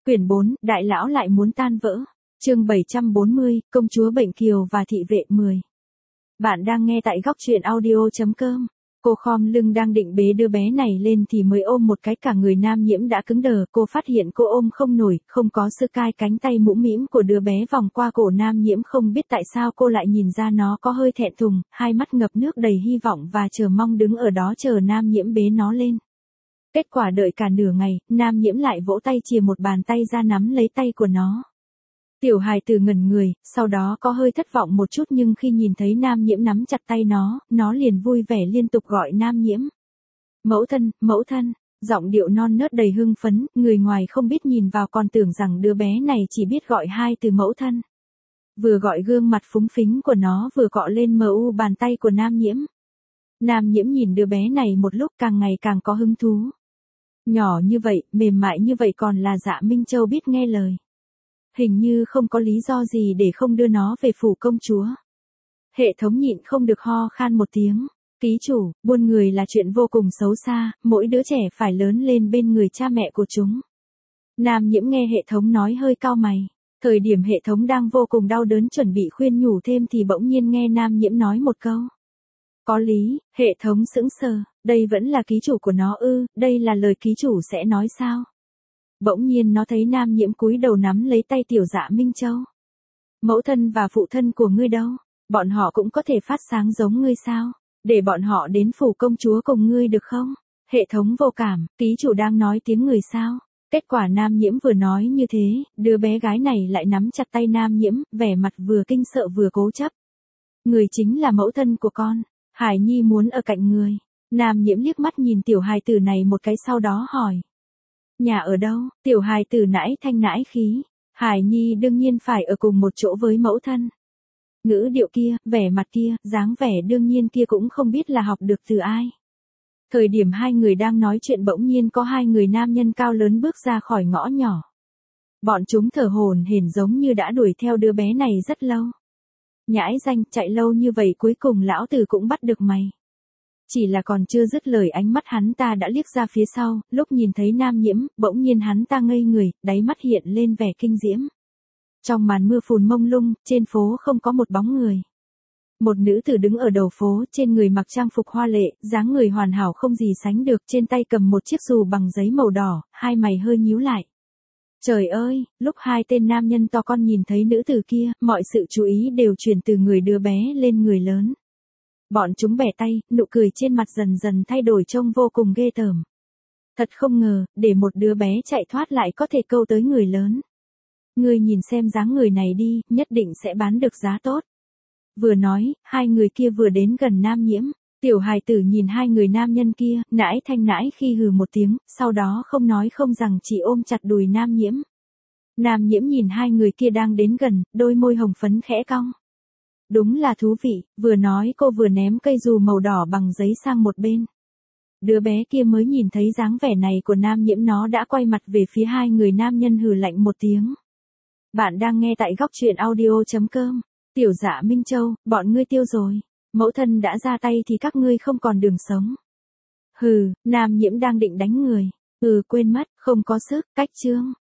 Quyển 4, Đại lão lại muốn tan vỡ. Chương 740, Công chúa Bệnh Kiều và thị vệ 10. Bạn đang nghe tại góc truyện audio.com. Cô khom lưng đang định bế đứa bé này lên thì mới ôm một cái, cả người Nam Nhiễm đã cứng đờ. Cô phát hiện cô ôm không nổi, không có sự cai cánh tay mũm mĩm của đứa bé vòng qua cổ Nam Nhiễm. Không biết tại sao cô lại nhìn ra nó có hơi thẹn thùng, hai mắt ngập nước đầy hy vọng và chờ mong đứng ở đó chờ Nam Nhiễm bế nó lên. Kết quả đợi cả nửa ngày, Nam Nhiễm lại vỗ tay chìa một bàn tay ra nắm lấy tay của nó. Tiểu hài tử ngẩn người, sau đó có hơi thất vọng một chút, nhưng khi nhìn thấy Nam Nhiễm nắm chặt tay nó liền vui vẻ liên tục gọi Nam Nhiễm. Mẫu thân, giọng điệu non nớt đầy hưng phấn, người ngoài không biết nhìn vào còn tưởng rằng đứa bé này chỉ biết gọi hai từ mẫu thân. Vừa gọi gương mặt phúng phính của nó vừa cọ lên bàn tay của Nam Nhiễm. Nam Nhiễm nhìn đứa bé này một lúc càng ngày càng có hứng thú. Nhỏ như vậy, mềm mại như vậy còn là Dạ Minh Châu biết nghe lời. Hình như không có lý do gì để không đưa nó về phủ công chúa. Hệ thống nhịn không được ho khan một tiếng. Ký chủ, buôn người là chuyện vô cùng xấu xa, mỗi đứa trẻ phải lớn lên bên người cha mẹ của chúng. Nam Nhiễm nghe hệ thống nói hơi cau mày. Thời điểm hệ thống đang vô cùng đau đớn chuẩn bị khuyên nhủ thêm thì bỗng nhiên nghe Nam Nhiễm nói một câu. Có lý, hệ thống sững sờ, đây vẫn là ký chủ của nó ư, đây là lời ký chủ sẽ nói sao? Bỗng nhiên nó thấy Nam Nhiễm cúi đầu nắm lấy tay tiểu Dạ Minh Châu. Mẫu thân và phụ thân của ngươi đâu? Bọn họ cũng có thể phát sáng giống ngươi sao? Để bọn họ đến phủ công chúa cùng ngươi được không? Hệ thống vô cảm, ký chủ đang nói tiếng người sao? Kết quả Nam Nhiễm vừa nói như thế, đứa bé gái này lại nắm chặt tay Nam Nhiễm, vẻ mặt vừa kinh sợ vừa cố chấp. Người chính là mẫu thân của con. Hải Nhi muốn ở cạnh người. Nam Nhiễm liếc mắt nhìn tiểu hài tử này một cái sau đó hỏi. Nhà ở đâu? Tiểu hài tử nãi thanh nãi khí. Hải Nhi đương nhiên phải ở cùng một chỗ với mẫu thân. Ngữ điệu kia, vẻ mặt kia, dáng vẻ đương nhiên kia cũng không biết là học được từ ai. Thời điểm hai người đang nói chuyện bỗng nhiên có hai người nam nhân cao lớn bước ra khỏi ngõ nhỏ. Bọn chúng thở hổn hển giống như đã đuổi theo đứa bé này rất lâu. Nhãi danh, chạy lâu như vậy cuối cùng lão tử cũng bắt được mày. Chỉ là còn chưa dứt lời ánh mắt hắn ta đã liếc ra phía sau, lúc nhìn thấy Nam Nhiễm, bỗng nhiên hắn ta ngây người, đáy mắt hiện lên vẻ kinh diễm. Trong màn mưa phùn mông lung, trên phố không có một bóng người. Một nữ tử đứng ở đầu phố, trên người mặc trang phục hoa lệ, dáng người hoàn hảo không gì sánh được, trên tay cầm một chiếc dù bằng giấy màu đỏ, hai mày hơi nhíu lại. Trời ơi, lúc hai tên nam nhân to con nhìn thấy nữ tử kia, mọi sự chú ý đều chuyển từ người đứa bé lên người lớn. Bọn chúng bẻ tay, nụ cười trên mặt dần dần thay đổi trông vô cùng ghê tởm. Thật không ngờ, để một đứa bé chạy thoát lại có thể câu tới người lớn. Ngươi nhìn xem dáng người này đi, nhất định sẽ bán được giá tốt. Vừa nói, hai người kia vừa đến gần Nam Nhiễm. Tiểu hài tử nhìn hai người nam nhân kia, nãi thanh nãi khi hừ một tiếng, sau đó không nói không rằng chỉ ôm chặt đùi Nam Nhiễm. Nam Nhiễm nhìn hai người kia đang đến gần, đôi môi hồng phấn khẽ cong. Đúng là thú vị, vừa nói cô vừa ném cây dù màu đỏ bằng giấy sang một bên. Đứa bé kia mới nhìn thấy dáng vẻ này của Nam Nhiễm nó đã quay mặt về phía hai người nam nhân hừ lạnh một tiếng. Bạn đang nghe tại góc truyện audio.com. Tiểu Dạ Minh Châu, bọn ngươi tiêu rồi. Mẫu thân đã ra tay thì các ngươi không còn đường sống. Hừ, Nam Nhiễm đang định đánh người. Quên mất, không có sức, cách chương.